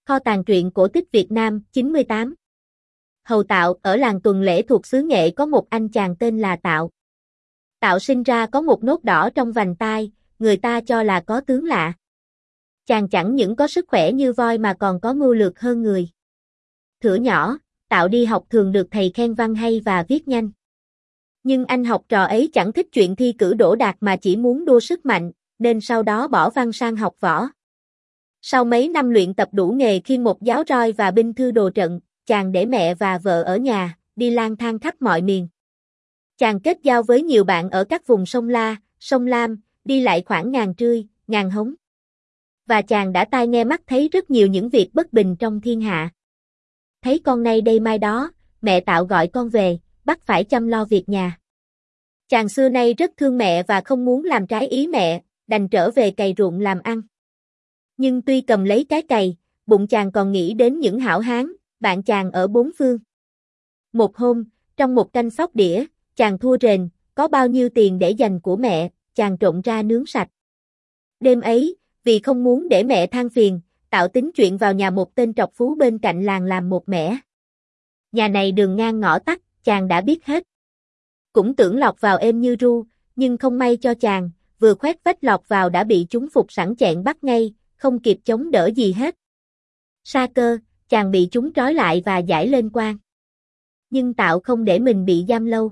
Kho tàng truyện cổ tích Việt Nam 98. Hầu Tạo ở làng Tuần Lễ thuộc xứ Nghệ có một anh chàng tên là Tạo. Tạo sinh ra có một nốt đỏ trong vành tai, người ta cho là có tướng lạ. Chàng chẳng những có sức khỏe như voi mà còn có mưu lược hơn người. Thuở nhỏ, Tạo đi học thường được thầy khen văn hay và viết nhanh. Nhưng anh học trò ấy chẳng thích chuyện thi cử đỗ đạt mà chỉ muốn đua sức mạnh, nên sau đó bỏ văn sang học võ. Sau mấy năm luyện tập đủ nghề khiêng một giáo roi và binh thư đồ trận, chàng để mẹ và vợ ở nhà, đi lang thang khắp mọi miền. Chàng kết giao với nhiều bạn ở các vùng sông La, sông Lam, đi lại khoảng ngàn trươi, ngàn hống. Và chàng đã tai nghe mắt thấy rất nhiều những việc bất bình trong thiên hạ. Thấy con nay đây mai đó, mẹ Tạo gọi con về, bắt phải chăm lo việc nhà. Chàng xưa nay rất thương mẹ và không muốn làm trái ý mẹ, đành trở về cày ruộng làm ăn. Nhưng tuy cầm lấy cái cày, bụng chàng còn nghĩ đến những hảo hán, bạn chàng ở bốn phương. Một hôm, trong một canh sóc đĩa, chàng thua rền, có bao nhiêu tiền để dành của mẹ, chàng trộn ra nướng sạch. Đêm ấy, vì không muốn để mẹ than phiền, Tạo tính chuyện vào nhà một tên trọc phú bên cạnh làng làm một mẻ. Nhà này đường ngang ngõ tắt, chàng đã biết hết. Cũng tưởng lọt vào êm như ru, nhưng không may cho chàng, vừa khoét vách lọt vào đã bị chúng phục sẵn chẹn bắt ngay, không kịp chống đỡ gì hết. Sa cơ, chàng bị chúng trói lại và giải lên quan. Nhưng Tạo không để mình bị giam lâu.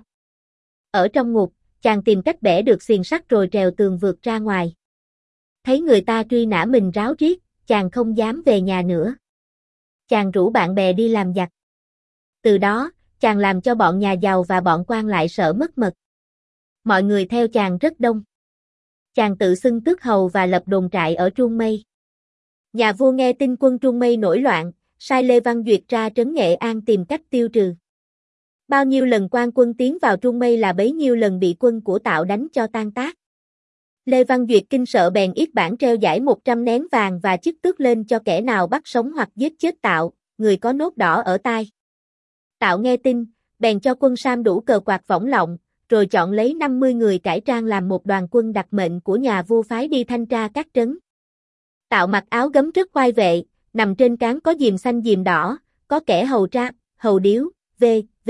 Ở trong ngục, chàng tìm cách bẻ được xiềng sắt rồi trèo tường vượt ra ngoài. Thấy người ta truy nã mình ráo riết, chàng không dám về nhà nữa. Chàng rủ bạn bè đi làm giặc. Từ đó, chàng làm cho bọn nhà giàu và bọn quan lại sợ mất mật. Mọi người theo chàng rất đông. Chàng tự xưng tước hầu và lập đồn trại ở Truông Mây. Nhà vua nghe tin quân Truông Mây nổi loạn, sai Lê Văn Duyệt ra trấn Nghệ An tìm cách tiêu trừ. Bao nhiêu lần quan quân tiến vào Truông Mây là bấy nhiêu lần bị quân của Tạo đánh cho tan tác. Lê Văn Duyệt kinh sợ bèn yết bản treo giải 100 nén vàng và chức tước lên cho kẻ nào bắt sống hoặc giết chết Tạo, người có nốt đỏ ở tai. Tạo nghe tin, bèn cho quân Sam đủ cờ quạt võng lọng, rồi chọn lấy 50 người cải trang làm một đoàn quân đặc mệnh của nhà vua phái đi thanh tra các trấn. Tạo mặc áo gấm rất oai vệ, nằm trên trán có diềm xanh diềm đỏ, có kẻ hầu tráp, hầu điếu, v.v.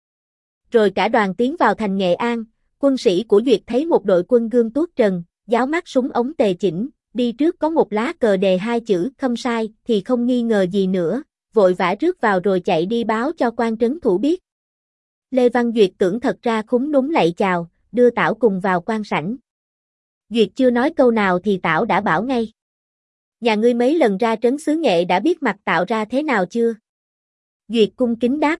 Rồi cả đoàn tiến vào thành Nghệ An, quân sĩ của Duyệt thấy một đội quân gươm tuốt trần, giáo mắt súng ống tề chỉnh, đi trước có một lá cờ đề hai chữ Khâm Sai thì không nghi ngờ gì nữa, vội vã rước vào rồi chạy đi báo cho quan trấn thủ biết. Lê Văn Duyệt tưởng thật ra khúm núm lạy chào, đưa Tạo cùng vào quan sảnh. Duyệt chưa nói câu nào thì Tạo đã bảo ngay. Nhà ngươi mấy lần ra trấn xứ Nghệ đã biết mặt Tạo ra thế nào chưa? Duyệt cung kính đáp.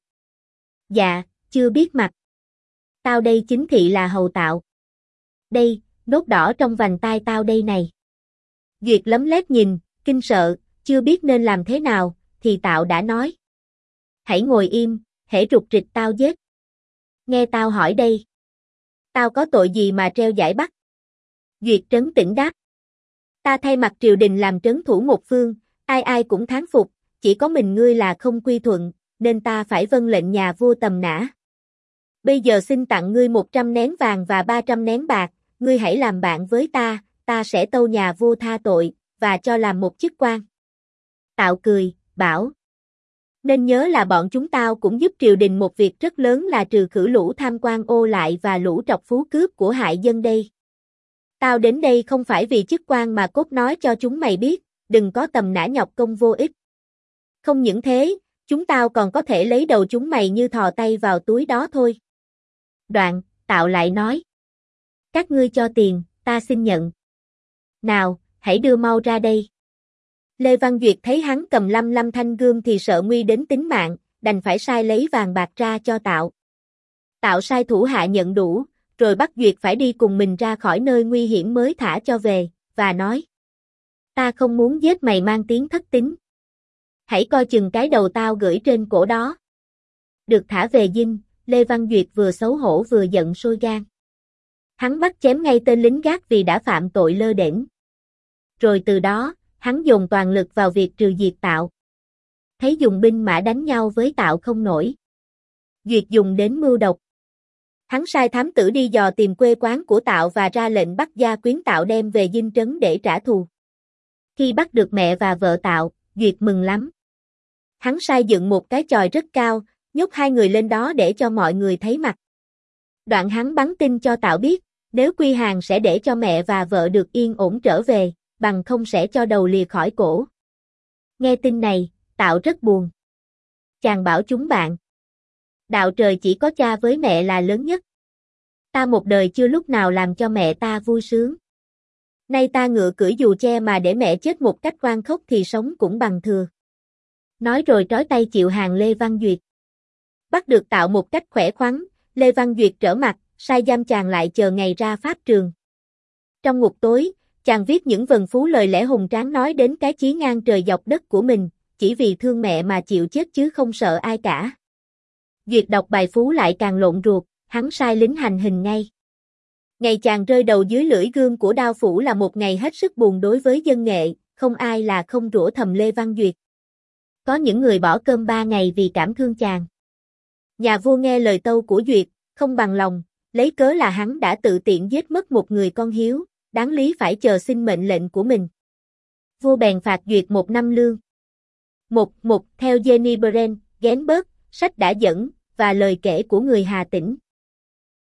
Dạ, chưa biết mặt. Tao đây chính thị là hầu Tạo. Đây, nốt đỏ trong vành tai tao đây này. Duyệt lấm lét nhìn, kinh sợ, chưa biết nên làm thế nào, thì Tạo đã nói. Hãy ngồi im, hễ rục rịch tao giết. Nghe tao hỏi đây. Tao có tội gì mà treo giải bắt? Duyệt trấn tĩnh đáp. Ta thay mặt triều đình làm trấn thủ một phương, ai ai cũng thán phục, chỉ có mình ngươi là không quy thuận, nên ta phải vâng lệnh nhà vua tầm nã. Bây giờ xin tặng ngươi 100 nén vàng và 300 nén bạc, ngươi hãy làm bạn với ta sẽ tâu nhà vua tha tội, và cho làm một chức quan. Tạo cười, bảo. Nên nhớ là bọn chúng tao cũng giúp triều đình một việc rất lớn là trừ khử lũ tham quan ô lại và lũ trọc phú cướp của hại dân đây. Tao đến đây không phải vì chức quan mà cốt nói cho chúng mày biết, đừng có tầm nã nhọc công vô ích. Không những thế, chúng tao còn có thể lấy đầu chúng mày như thò tay vào túi đó thôi. Đoạn, Tạo lại nói. Các ngươi cho tiền, ta xin nhận. Nào, hãy đưa mau ra đây. Lê Văn Duyệt thấy hắn cầm 55 thanh gươm thì sợ nguy đến tính mạng, đành phải sai lấy vàng bạc ra cho Tạo. Tạo sai thủ hạ nhận đủ, rồi bắt Duyệt phải đi cùng mình ra khỏi nơi nguy hiểm mới thả cho về, và nói. Ta không muốn giết mày mang tiếng thất tín. Hãy coi chừng cái đầu tao gửi trên cổ đó. Được thả về dinh, Lê Văn Duyệt vừa xấu hổ vừa giận sôi gan. Hắn bắt chém ngay tên lính gác vì đã phạm tội lơ đễnh. Rồi từ đó, hắn dồn toàn lực vào việc trừ diệt Tạo. Thấy dùng binh mã đánh nhau với Tạo không nổi. Duyệt dùng đến mưu độc. Hắn sai thám tử đi dò tìm quê quán của Tạo và ra lệnh bắt gia quyến Tạo đem về dinh trấn để trả thù. Khi bắt được mẹ và vợ Tạo, Duyệt mừng lắm. Hắn sai dựng một cái chòi rất cao, nhốt hai người lên đó để cho mọi người thấy mặt. Đoạn hắn bắn tin cho Tạo biết, nếu quy hàng sẽ để cho mẹ và vợ được yên ổn trở về, bằng không sẽ cho đầu lìa khỏi cổ. Nghe tin này, Tạo rất buồn. Chàng bảo chúng bạn. Đạo trời chỉ có cha với mẹ là lớn nhất. Ta một đời chưa lúc nào làm cho mẹ ta vui sướng. Nay ta ngựa cưỡi dù che mà để mẹ chết một cách oan khóc thì sống cũng bằng thừa. Nói rồi trói tay chịu hàng Lê Văn Duyệt. Bắt được Tạo một cách khỏe khoắn, Lê Văn Duyệt trở mặt, sai giam chàng lại chờ ngày ra pháp trường. Trong ngục tối, chàng viết những vần phú lời lẽ hùng tráng nói đến cái chí ngang trời dọc đất của mình, chỉ vì thương mẹ mà chịu chết chứ không sợ ai cả. Duyệt đọc bài phú lại càng lộn ruột, hắn sai lính hành hình ngay. Ngày chàng rơi đầu dưới lưỡi gươm của đao phủ là một ngày hết sức buồn đối với dân nghệ, không ai là không rủa thầm Lê Văn Duyệt. Có những người bỏ cơm 3 ngày vì cảm thương chàng. Nhà vua nghe lời tâu của Duyệt, không bằng lòng, lấy cớ là hắn đã tự tiện giết mất một người con hiếu, đáng lý phải chờ xin mệnh lệnh của mình. Vua bèn phạt Duyệt 1 năm lương. Một theo Jenny Brent, Gainsbourg, sách đã dẫn, và lời kể của người Hà Tĩnh.